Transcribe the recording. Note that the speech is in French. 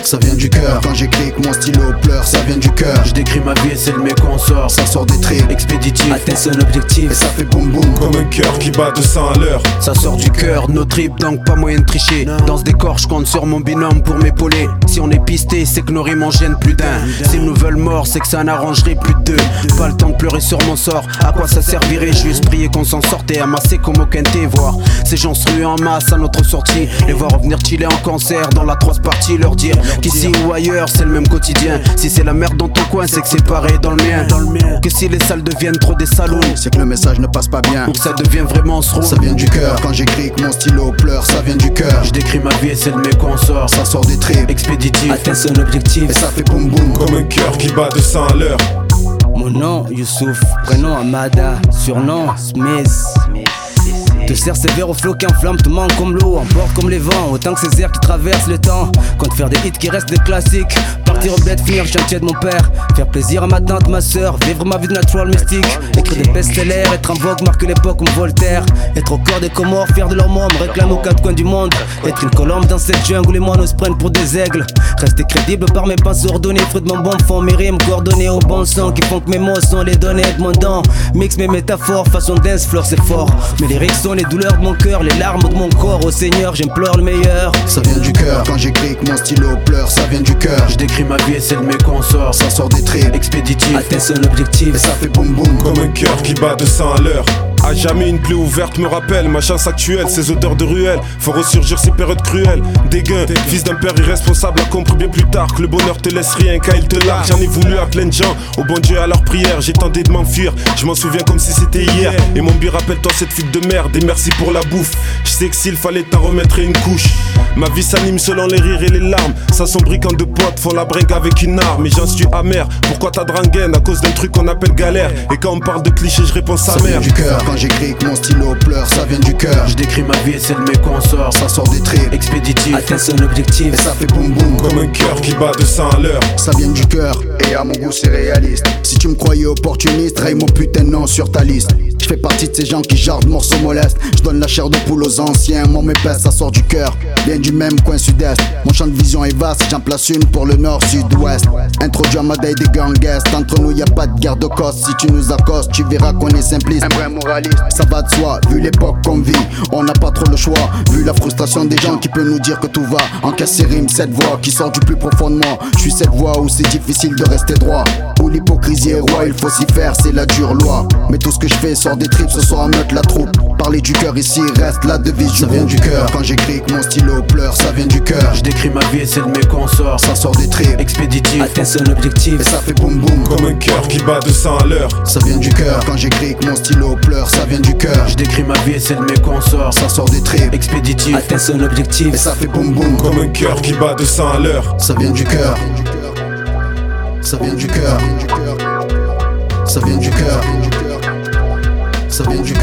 ça vient du cœur. Quand j'écris que mon stylo pleure, ça vient du cœur. Je décris ma vie et c'est le mec qu'on sort. Ça sort des tripes, expéditif, atteint son objectif et ça fait boum boum. Comme un cœur qui bat 200 à l'heure. ça sort du cœur, nos tripes, donc pas moyen de tricher. Dans ce décor, je compte sur mon binôme pour m'épauler. Si on est pisté, c'est que nos rimes en gênent plus d'un. S'ils nous veulent morts, c'est que ça n'arrangerait plus de deux. Pas le temps de pleurer sur mon sort, à quoi ça servirait? Juste prier qu'on s'en sortait, amassé comme au quintet. Voir ces gens se ruer en masse à notre sortie, les voir revenir chiller en concert dans la troisième partie. Leur dire qu'ici ou ailleurs, c'est le même quotidien. Si c'est la merde dans ton coin, c'est que c'est pareil dans le mien. Que si les salles deviennent trop des salons, c'est que le message ne passe pas bien, ou que ça devient vraiment ce ça vient du cœur. Quand j'écris que mon stylo pleure, ça vient du cœur. Je décris ma vie et c'est le mec qu'on sort. Ça sort des tripes, expéditif, atteint son objectif et ça fait boum boum. Comme un cœur qui bat 200 à l'heure. Mon nom Youssouf, prénom Amada, surnom Smith. Te sers ces verres au flot qui enflamment, te manque comme l'eau, emporte comme les vents, autant que ces airs qui traversent le temps. Compte faire des hits qui restent des classiques, partir au bête, finir le chantier de mon père, faire plaisir à ma tante, ma soeur, vivre ma vie de natural mystique, écrire des best-sellers, être en vogue, marquer l'époque comme Voltaire, être au cœur des Comores, faire de leur môme, réclamer aux quatre coins du monde, être une colombe dans cette jungle où les moineaux se prennent pour des aigles, rester crédible par mes pensées ordonnées, fruit de mon bon fond, mes rimes coordonnées au bon son, qui font que mes mots sont les données de mon don, mix mes métaphores, façon dance floor c'est fort, mes lyrics sont les douleurs de mon cœur, les larmes de mon corps. Au Seigneur, j'implore le meilleur. Ça vient du cœur. Quand j'écris que mon stylo pleure, ça vient du cœur. Je décris ma vie et c'est le mec qu'on sort. Ça sort des tripes, expéditif, atteint son objectif et ça fait boum boum. Comme un cœur qui bat 200 à l'heure. À jamais une plaie ouverte me rappelle ma chance actuelle, ces odeurs de ruelle. Faut ressurgir ces périodes cruelles. Dégain, fils d'un père irresponsable, a compris bien plus tard que le bonheur te laisse rien qu'à il te largue. J'en ai voulu à plein de gens, au bon Dieu à leur prière. J'ai tenté de m'enfuir, je m'en souviens comme si c'était hier. Et mon biais rappelle-toi cette fuite de merde et merci pour la bouffe. Je sais que s'il fallait t'en remettre une couche. Ma vie s'anime selon les rires et les larmes. Ça sombrit quand deux potes font la bringue avec une arme. Et j'en suis amer, pourquoi t'as de rengaine à cause d'un truc qu'on appelle galère. Et quand on parle de clichés je réponds sa mère. Ça vient mère du cœur. Quand j'écris que mon stylo pleure, ça vient du cœur. Je décris ma vie et c'est le mec qu'on sort. Ça sort des tripes, expéditif, atteint son objectif et ça fait boum boum. Comme un cœur qui bat 200 à l'heure. Ça vient du cœur, et à mon goût c'est réaliste. Si tu me croyais opportuniste, raye mon putain de nom sur ta liste. Je fais partie de ces gens qui jardent morceaux molestes. Je donne la chair de poule aux anciens, mon m'épaisse, ça sort du cœur. Viens du même coin sud-est, mon champ de vision est vaste. J'en place une pour le nord, sud-ouest. Introduit à Madaï des ganguestes. Entre nous y a pas de guerre de coste. Si tu nous accostes, tu verras qu'on est simpliste. Un vrai moraliste, ça va de soi, vu l'époque qu'on vit. On n'a pas trop le choix, vu la frustration des gens qui peut nous dire que tout va. Encaisse ces rimes, cette voix qui sort du plus profond de moi. Je suis cette voix où c'est difficile de rester droit, où l'hypocrisie est roi, il faut s'y faire, c'est la dure loi. Mais tout ce que je fais sort des tripes, ce soir à meute la troupe. Parler du cœur ici reste la devise. Ça vient du cœur. Quand j'écris que mon stylo pleure, ça vient du cœur. Je décris ma vie et c'est le mec qu'on sort. Ça sort des tripes, expéditif, atteint son objectif et ça fait boum boum. Comme un cœur qui bat 200 à l'heure. Ça vient du cœur. Quand j'écris que mon stylo pleure, ça vient du cœur. Je décris ma vie et c'est le mec qu'on sort. Ça sort des tripes, expéditif, atteint son objectif et ça fait boum boum. Comme un cœur qui bat 200 à l'heure. Ça vient du cœur. Ça vient du cœur. Ça vient du cœur. Ça vient du cœur.